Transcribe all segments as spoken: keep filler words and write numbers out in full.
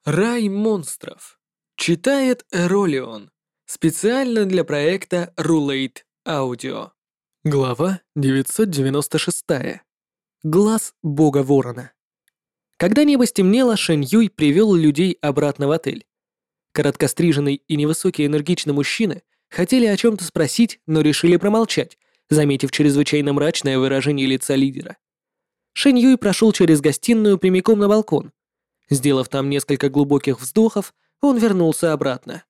Рай монстров. Читает Эролион. Специально для проекта Rulate Audio. Глава девятьсот девяносто шесть. Глаз бога ворона. Когда небо стемнело, Шэнь Юй привел людей обратно в отель. Короткостриженный и невысокий энергичный мужчины хотели о чем-то спросить, но решили промолчать, заметив чрезвычайно мрачное выражение лица лидера. Шэнь Юй прошел через гостиную прямиком на балкон. Сделав там несколько глубоких вздохов, он вернулся обратно.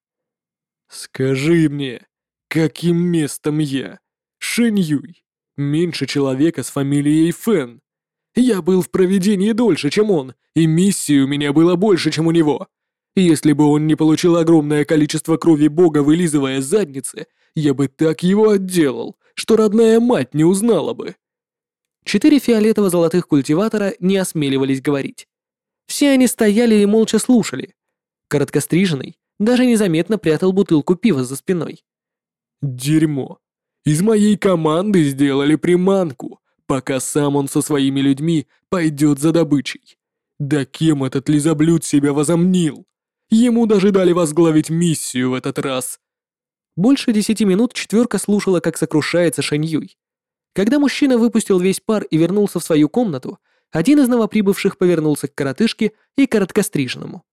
«Скажи мне, каким местом я? Шэнь Юй. Меньше человека с фамилией Фэн. Я был в провидении дольше, чем он, и миссии у меня было больше, чем у него. Если бы он не получил огромное количество крови бога, вылизывая задницы, я бы так его отделал, что родная мать не узнала бы». Четыре фиолетово-золотых культиватора не осмеливались говорить. Все они стояли и молча слушали. Короткостриженный даже незаметно прятал бутылку пива за спиной. «Дерьмо. Из моей команды сделали приманку, пока сам он со своими людьми пойдет за добычей. Да кем этот лизоблюд себя возомнил? Ему даже дали возглавить миссию в этот раз». Больше десяти минут четверка слушала, как сокрушается Шэнь Юй. Когда мужчина выпустил весь пар и вернулся в свою комнату, один из новоприбывших повернулся к коротышке и короткостриженному.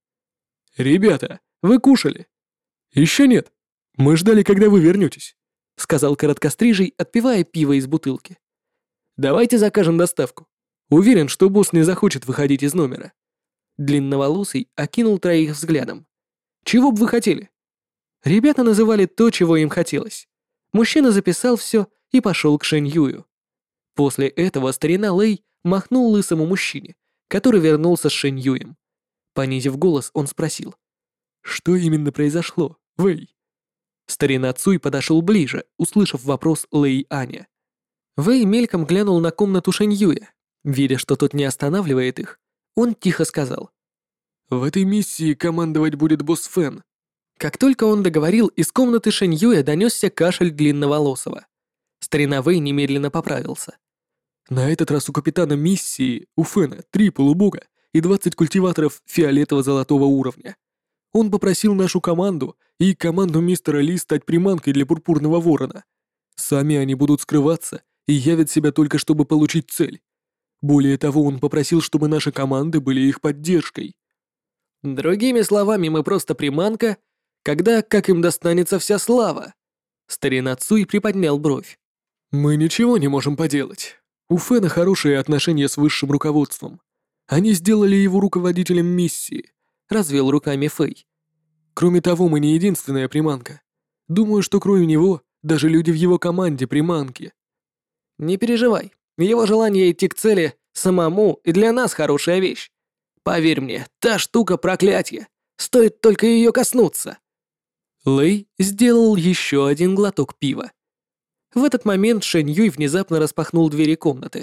«Ребята, вы кушали?» «Еще нет. Мы ждали, когда вы вернетесь», — сказал короткострижий, отпивая пиво из бутылки. «Давайте закажем доставку. Уверен, что босс не захочет выходить из номера». Длинноволосый окинул троих взглядом. «Чего бы вы хотели?» Ребята называли то, чего им хотелось. Мужчина записал все и пошел к Шэнь Юю. После этого старина Лэй махнул лысому мужчине, который вернулся с Шэнь Юем. Понизив голос, он спросил. «Что именно произошло, Вэй?» Старина Цуй подошел ближе, услышав вопрос Лэй Аня. Вэй мельком глянул на комнату Шэнь Юя. Видя, что тот не останавливает их, он тихо сказал. «В этой миссии командовать будет босс Фэн». Как только он договорил, из комнаты Шэнь Юя донесся кашель длинноволосого. Старина Вэй немедленно поправился. «На этот раз у капитана миссии, у Фэна, три полубога и двадцать культиваторов фиолетово-золотого уровня. Он попросил нашу команду и команду мистера Ли стать приманкой для пурпурного ворона. Сами они будут скрываться и явят себя только чтобы получить цель. Более того, он попросил, чтобы наши команды были их поддержкой». «Другими словами, мы просто приманка, когда как им достанется вся слава?» Старина Цуй приподнял бровь. «Мы ничего не можем поделать. У Фэна хорошие отношения с высшим руководством. Они сделали его руководителем миссии», — развел руками Фэй. «Кроме того, мы не единственная приманка. Думаю, что кроме него, даже люди в его команде приманки». «Не переживай, его желание идти к цели самому и для нас хорошая вещь. Поверь мне, та штука проклятие. Стоит только ее коснуться». Лэй сделал еще один глоток пива. В этот момент Шэнь Юй внезапно распахнул двери комнаты.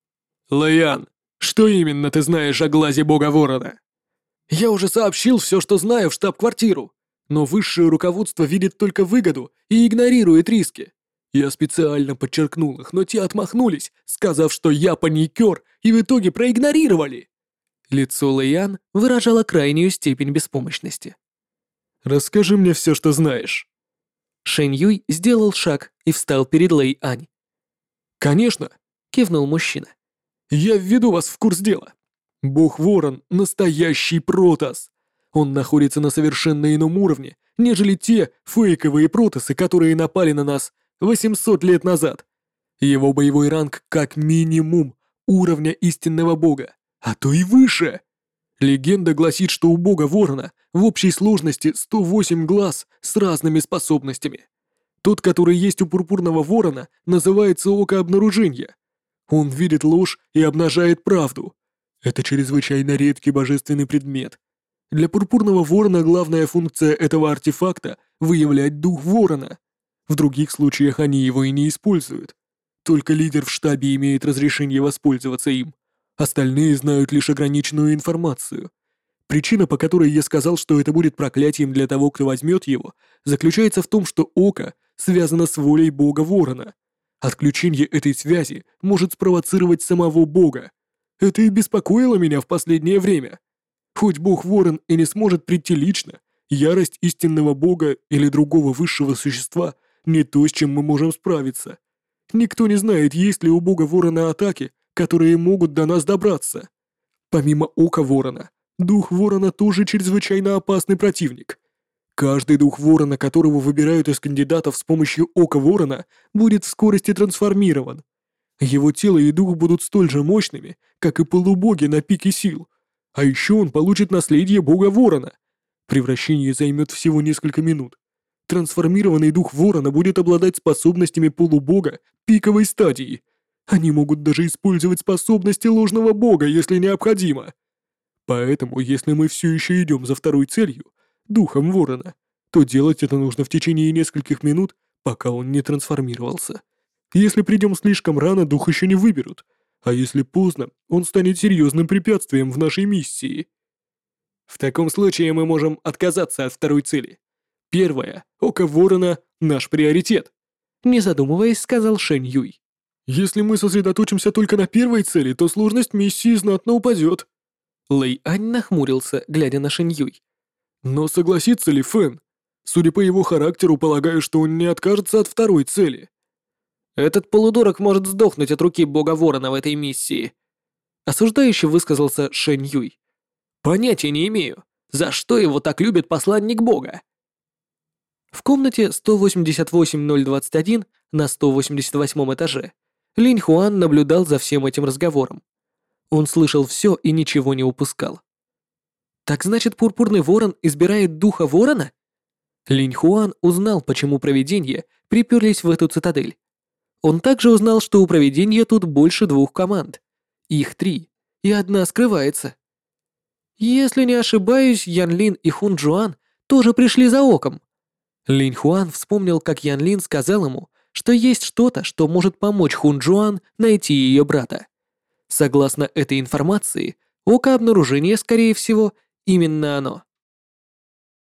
«Лэян, что именно ты знаешь о глазе бога ворона?» «Я уже сообщил все, что знаю в штаб-квартиру, но высшее руководство видит только выгоду и игнорирует риски. Я специально подчеркнул их, но те отмахнулись, сказав, что я паникер, и в итоге проигнорировали». Лицо Лэян выражало крайнюю степень беспомощности. «Расскажи мне все, что знаешь». Шэнь Юй сделал шаг и встал перед Лэй Ань. «Конечно», — кивнул мужчина. «Я введу вас в курс дела. Бог-ворон — настоящий протос. Он находится на совершенно ином уровне, нежели те фейковые протосы, которые напали на нас восемьсот лет назад. Его боевой ранг как минимум уровня истинного бога, а то и выше. Легенда гласит, что у бога-ворона в общей сложности сто восемь глаз с разными способностями. Тот, который есть у пурпурного ворона, называется око обнаружения. Он видит ложь и обнажает правду. Это чрезвычайно редкий божественный предмет. Для пурпурного ворона главная функция этого артефакта — выявлять дух ворона. В других случаях они его и не используют. Только лидер в штабе имеет разрешение воспользоваться им. Остальные знают лишь ограниченную информацию. Причина, по которой я сказал, что это будет проклятием для того, кто возьмет его, заключается в том, что око связано с волей бога ворона. Отключение этой связи может спровоцировать самого бога. Это и беспокоило меня в последнее время. Хоть бог Ворон и не сможет прийти лично, ярость истинного бога или другого высшего существа не то, с чем мы можем справиться. Никто не знает, есть ли у бога Ворона атаки, которые могут до нас добраться. Помимо Ока Ворона, дух Ворона тоже чрезвычайно опасный противник. Каждый дух Ворона, которого выбирают из кандидатов с помощью Ока Ворона, будет в скорости трансформирован. Его тело и дух будут столь же мощными, как и полубоги на пике сил. А еще он получит наследие бога Ворона. Превращение займет всего несколько минут. Трансформированный дух Ворона будет обладать способностями полубога пиковой стадии. Они могут даже использовать способности ложного бога, если необходимо. Поэтому, если мы все еще идем за второй целью, духом Ворона, то делать это нужно в течение нескольких минут, пока он не трансформировался. Если придем слишком рано, дух еще не выберут, а если поздно, он станет серьезным препятствием в нашей миссии. В таком случае мы можем отказаться от второй цели. Первое, Око Ворона — наш приоритет, Не задумываясь, сказал Шэнь Юй. Если мы сосредоточимся только на первой цели, то сложность миссии знатно упадет. Лэй Ань нахмурился, глядя на Шэнь Юй. Но согласится ли Фэн? Судя по его характеру, полагаю, что он не откажется от второй цели. Этот полудурок может сдохнуть от руки бога Ворона в этой миссии. Осуждающе высказался Шэнь Юй. Понятия не имею, за что его так любит посланник бога. В комнате сто восемьдесят восемь ноль двадцать один на сто восемьдесят восьмом этаже Линь Хуан наблюдал за всем этим разговором. Он слышал все и ничего не упускал. Так значит, Пурпурный Ворон избирает духа Ворона? Линь Хуан узнал, почему провидения приперлись в эту цитадель. Он также узнал, что у провидения тут больше двух команд. Их три, и одна скрывается. Если не ошибаюсь, Ян Лин и Хун Джуан тоже пришли за оком. Линь Хуан вспомнил, как Ян Лин сказал ему, что есть что-то, что может помочь Хун Джуан найти ее брата. Согласно этой информации, око обнаружения, скорее всего, именно оно.